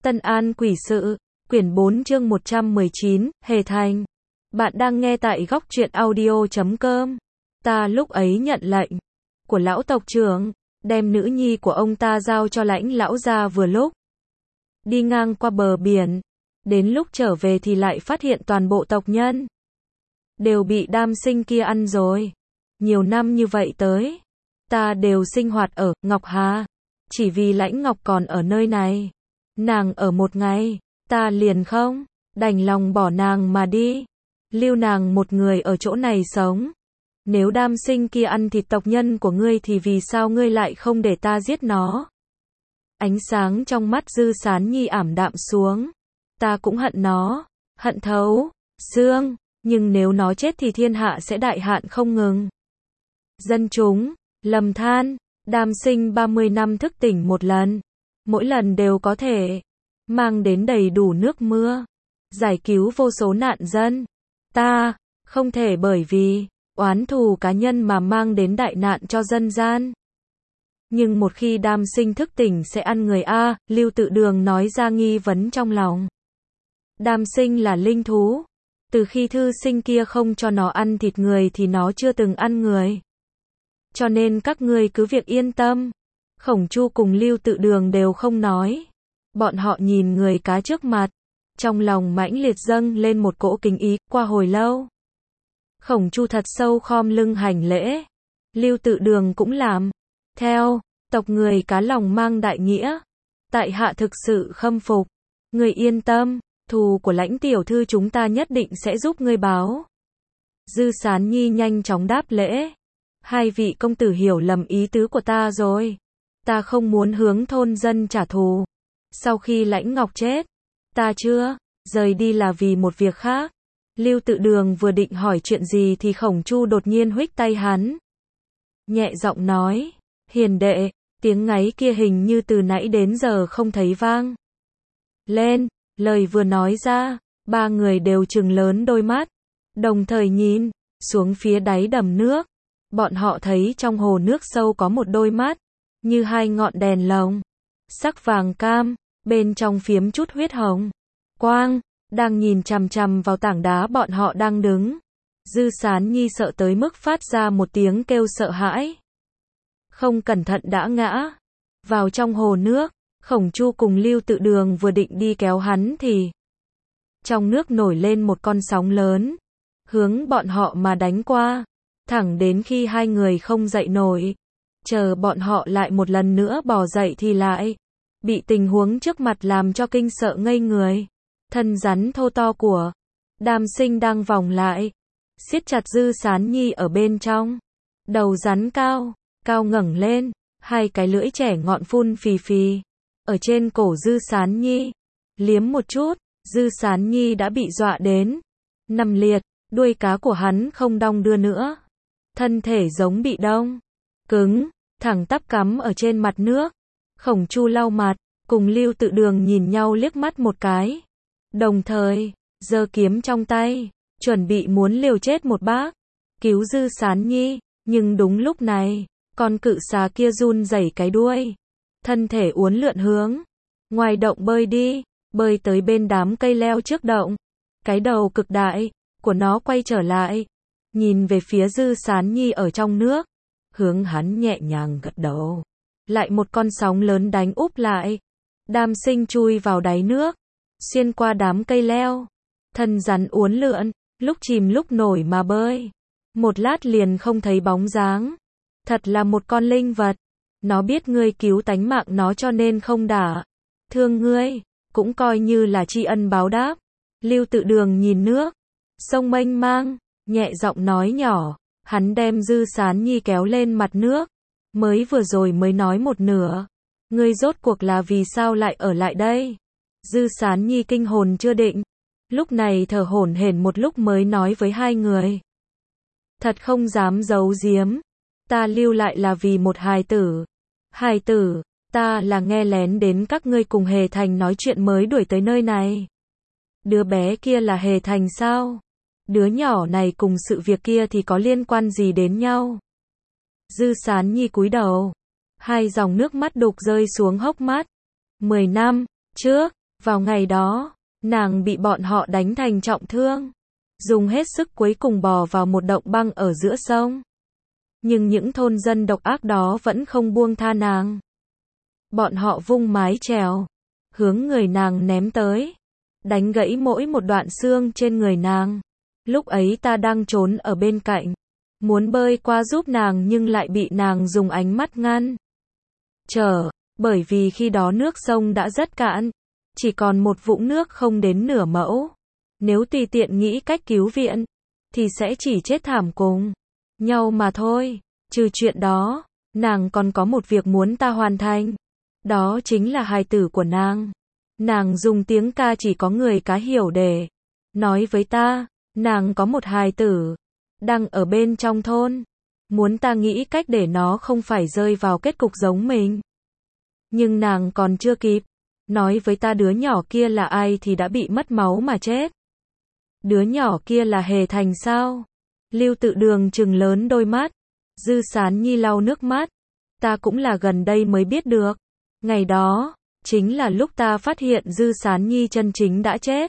Tân An Quỷ Sự, quyển 4 chương 119, Hề Thành. Bạn đang nghe tại góc truyện audio.com. Ta lúc ấy nhận lệnh của lão tộc trưởng, đem nữ nhi của ông ta giao cho Lãnh lão gia vừa lúc đi ngang qua bờ biển. Đến lúc trở về thì lại phát hiện toàn bộ tộc nhân đều bị Đam Sinh kia ăn rồi. Nhiều năm như vậy tới, ta đều sinh hoạt ở Ngọc Hà, chỉ vì Lãnh Ngọc còn ở nơi này. Nàng ở một ngày, ta liền không đành lòng bỏ nàng mà đi, lưu nàng một người ở chỗ này sống. Nếu Đam Sinh kia ăn thịt tộc nhân của ngươi thì vì sao ngươi lại không để ta giết nó? Ánh sáng trong mắt Dư Sán Nhi ảm đạm xuống. Ta cũng hận nó, hận thấu xương, nhưng nếu nó chết thì thiên hạ sẽ đại hạn không ngừng. Dân chúng lầm than, Đam Sinh 30 năm thức tỉnh một lần, mỗi lần đều có thể mang đến đầy đủ nước mưa, giải cứu vô số nạn dân. Ta không thể bởi vì oán thù cá nhân mà mang đến đại nạn cho dân gian. Nhưng một khi Đam Sinh thức tỉnh sẽ ăn người a, Lưu Tự Đường nói ra nghi vấn trong lòng. Đam Sinh là linh thú, từ khi thư sinh kia không cho nó ăn thịt người thì nó chưa từng ăn người. Cho nên các ngươi cứ việc yên tâm. Khổng Chu cùng Lưu Tự Đường đều không nói. Bọn họ nhìn người cá trước mặt, trong lòng mãnh liệt dâng lên một cỗ kính ý. Qua hồi lâu, Khổng Chu thật sâu khom lưng hành lễ. Lưu Tự Đường cũng làm theo. Tộc người cá lòng mang đại nghĩa, tại hạ thực sự khâm phục. Người yên tâm, thù của Lãnh tiểu thư chúng ta nhất định sẽ giúp ngươi báo. Dư Sán Nhi nhanh chóng đáp lễ. Hai vị công tử hiểu lầm ý tứ của ta rồi. Ta không muốn hướng thôn dân trả thù. Sau khi Lãnh Ngọc chết, ta chưa rời đi là vì một việc khác. Lưu Tự Đường vừa định hỏi chuyện gì thì Khổng Chu đột nhiên huých tay hắn. Nhẹ giọng nói, hiền đệ, tiếng ngáy kia hình như từ nãy đến giờ không thấy vang lên. Lời vừa nói ra, ba người đều trừng lớn đôi mắt, đồng thời nhìn xuống phía đáy đầm nước. Bọn họ thấy trong hồ nước sâu có một đôi mắt, như hai ngọn đèn lồng, sắc vàng cam, bên trong phiếm chút huyết hồng quang, đang nhìn chằm chằm vào tảng đá bọn họ đang đứng. Dư Sán Nhi sợ tới mức phát ra một tiếng kêu sợ hãi, không cẩn thận đã ngã vào trong hồ nước. Khổng Chu cùng Lưu Tự Đường vừa định đi kéo hắn thì trong nước nổi lên một con sóng lớn, hướng bọn họ mà đánh qua, thẳng đến khi hai người không dậy nổi. Chờ bọn họ lại một lần nữa bò dậy thì lại bị tình huống trước mặt làm cho kinh sợ ngây người. Thân rắn thô to của Đam Sinh đang vòng lại, siết chặt Dư Sán Nhi ở bên trong. Đầu rắn cao ngẩng lên, hai cái lưỡi trẻ ngọn phun phì phì ở trên cổ Dư Sán Nhi. Liếm một chút, Dư Sán Nhi đã bị dọa đến nằm liệt, đuôi cá của hắn không đong đưa nữa. Thân thể giống bị đông cứng, thẳng tắp cắm ở trên mặt nước. Khổng Chu lau mặt, cùng Lưu Tự Đường nhìn nhau liếc mắt một cái, đồng thời giơ kiếm trong tay, chuẩn bị muốn liều chết một bác cứu Dư Sán Nhi. Nhưng đúng lúc này, con cự xà kia run rẩy cái đuôi, thân thể uốn lượn hướng ngoài động bơi đi, bơi tới bên đám cây leo trước động. Cái đầu cực đại của nó quay trở lại, nhìn về phía Dư Sán Nhi ở trong nước, hướng hắn nhẹ nhàng gật đầu. Lại một con sóng lớn đánh úp lại. Đam Sinh chui vào đáy nước, xuyên qua đám cây leo, thân rắn uốn lượn, lúc chìm lúc nổi mà bơi. Một lát liền không thấy bóng dáng. Thật là một con linh vật. Nó biết ngươi cứu tánh mạng nó cho nên không đả thương ngươi, cũng coi như là tri ân báo đáp. Lưu Tự Đường nhìn nước sông mênh mang, nhẹ giọng nói nhỏ. Hắn đem Dư Sán Nhi kéo lên mặt nước. Mới vừa rồi mới nói một nửa. Ngươi rốt cuộc là vì sao lại ở lại đây? Dư Sán Nhi kinh hồn chưa định, lúc này thở hổn hển một lúc mới nói với hai người. Thật không dám giấu giếm, ta lưu lại là vì một hài tử. Hài tử, ta là nghe lén đến các ngươi cùng Hề Thành nói chuyện mới đuổi tới nơi này. Đứa bé kia là Hề Thành sao? Đứa nhỏ này cùng sự việc kia thì có liên quan gì đến nhau? Dư Sán Nhi cúi đầu, hai dòng nước mắt đục rơi xuống hốc mắt. 10 năm trước, Vào ngày đó, nàng bị bọn họ đánh thành trọng thương, dùng hết sức cuối cùng bò vào một động băng ở giữa sông. Nhưng những thôn dân độc ác đó vẫn không buông tha nàng. Bọn họ vung mái chèo, hướng người nàng ném tới, đánh gãy mỗi một đoạn xương trên người nàng. Lúc ấy ta đang trốn ở bên cạnh, muốn bơi qua giúp nàng nhưng lại bị nàng dùng ánh mắt ngăn trở, bởi vì khi đó nước sông đã rất cạn, chỉ còn một vũng nước không đến nửa mẫu. Nếu tùy tiện nghĩ cách cứu viện, thì sẽ chỉ chết thảm cùng nhau mà thôi. Trừ chuyện đó, nàng còn có một việc muốn ta hoàn thành. Đó chính là hài tử của nàng. Nàng dùng tiếng ca chỉ có người cá hiểu để nói với ta, nàng có một hài tử, đang ở bên trong thôn. Muốn ta nghĩ cách để nó không phải rơi vào kết cục giống mình. Nhưng nàng còn chưa kịp nói với ta đứa nhỏ kia là ai thì đã bị mất máu mà chết. Đứa nhỏ kia là Hề Thành sao? Lưu Tự Đường trừng lớn đôi mắt. Dư Sán Nhi lau nước mắt. Ta cũng là gần đây mới biết được. Ngày đó, chính là lúc ta phát hiện Dư Sán Nhi chân chính đã chết.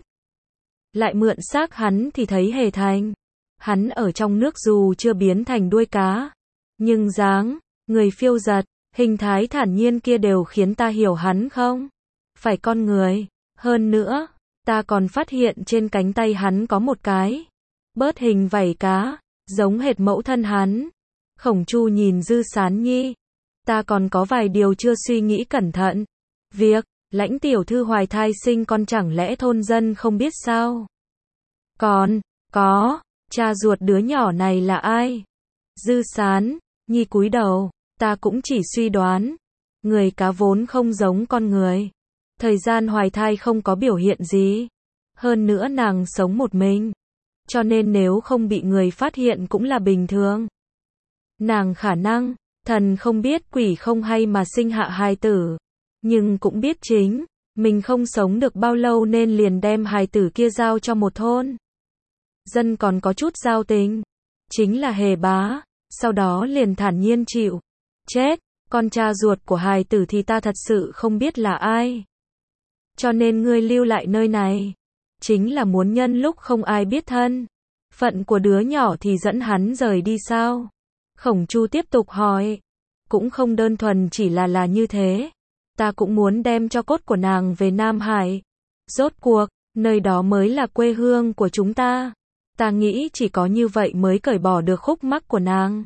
Lại mượn xác hắn thì thấy Hề Thành. Hắn ở trong nước dù chưa biến thành đuôi cá. Nhưng dáng, người phiêu dật, hình thái thản nhiên kia đều khiến ta hiểu hắn không phải con người. Hơn nữa, ta còn phát hiện trên cánh tay hắn có một cái bớt hình vảy cá, giống hệt mẫu thân hắn. Khổng Chu nhìn Dư Sán Nhi. Ta còn có vài điều chưa suy nghĩ cẩn thận. Việc, Lãnh tiểu thư hoài thai sinh con chẳng lẽ thôn dân không biết sao? Còn, có, cha ruột đứa nhỏ này là ai? Dư Sán Nhi cúi đầu. Ta cũng chỉ suy đoán. Người cá vốn không giống con người. Thời gian hoài thai không có biểu hiện gì. Hơn nữa nàng sống một mình. Cho nên nếu không bị người phát hiện cũng là bình thường. Nàng khả năng, thần không biết quỷ không hay mà sinh hạ hài tử. Nhưng cũng biết chính, mình không sống được bao lâu nên liền đem hài tử kia giao cho một thôn dân còn có chút giao tình. Chính là Hề Bá. Sau đó liền thản nhiên chịu chết. Con cha ruột của hài tử thì ta thật sự không biết là ai. Cho nên ngươi lưu lại nơi này, chính là muốn nhân lúc không ai biết thân phận của đứa nhỏ thì dẫn hắn rời đi sao? Khổng Chu tiếp tục hỏi. Cũng không đơn thuần chỉ là như thế. Ta cũng muốn đem cho cốt của nàng về Nam Hải. Rốt cuộc, nơi đó mới là quê hương của chúng ta. Ta nghĩ chỉ có như vậy mới cởi bỏ được khúc mắc của nàng.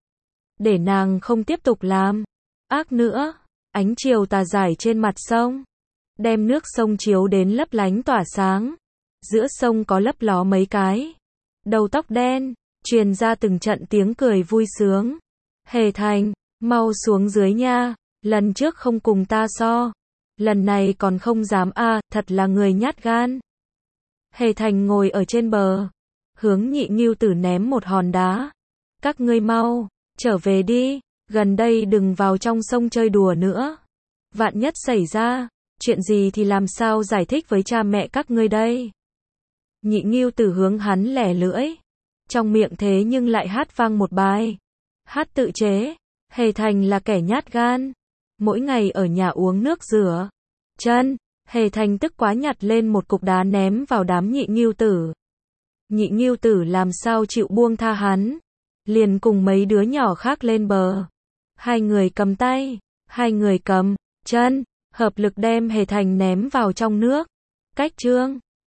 Để nàng không tiếp tục làm ác nữa. Ánh chiều tà rải trên mặt sông, đem nước sông chiếu đến lấp lánh tỏa sáng. Giữa sông có lấp ló mấy cái đầu tóc đen, truyền ra từng trận tiếng cười vui sướng. Hề Thành, mau xuống dưới nha, lần trước không cùng ta so, lần này còn không dám thật là người nhát gan. Hề Thành ngồi ở trên bờ, hướng Nhị Ngưu Tử ném một hòn đá. Các ngươi mau trở về đi, gần đây đừng vào trong sông chơi đùa nữa. Vạn nhất xảy ra chuyện gì thì làm sao giải thích với cha mẹ các ngươi đây? Nhị Ngưu Tử hướng hắn lẻ lưỡi, trong miệng thế nhưng lại hát vang một bài hát tự chế. Hề Thành là kẻ nhát gan, mỗi ngày ở nhà uống nước rửa chân. Hề Thành tức quá nhặt lên một cục đá ném vào đám Nhị Ngưu Tử. Nhị Ngưu Tử làm sao chịu buông tha hắn, liền cùng mấy đứa nhỏ khác lên bờ. Hai người cầm tay, hai người cầm chân, hợp lực đem Hề Thành ném vào trong nước. Cách chương